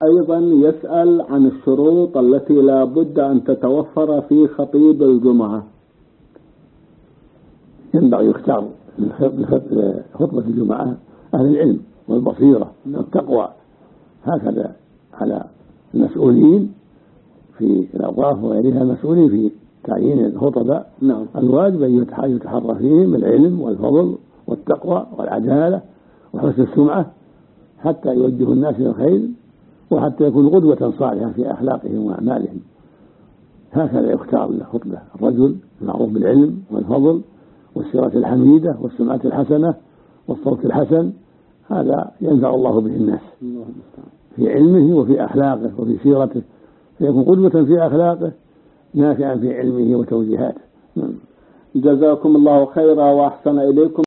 أيضا يسأل عن الشروط التي لا بد أن تتوفر في خطيب الجمعة. ينبغي يختار خطبة الجمعة أهل العلم والبصيرة والتقوى، هكذا على المسؤولين في الأوقاف وغيرها، المسؤولين في تعيين الخطباء. الواجب أن يتحرى فيهم العلم والفضل والتقوى والعدالة وحسن السمعة حتى يوجه الناس إلى الخير وحتى يكون قدوة صالحة في أخلاقهم وأعمالهم. هكذا يختار الخطبة الرجل المعروف بالعلم والفضل والسيرة الحميدة والسمعة الحسنة والصوت الحسن، هذا ينفع الله به الناس في علمه وفي أخلاقه وفي سيرته، فيكون قدوة في أخلاقه نافعا في علمه وتوجيهاته. جزاكم الله خيرا وأحسن إليكم.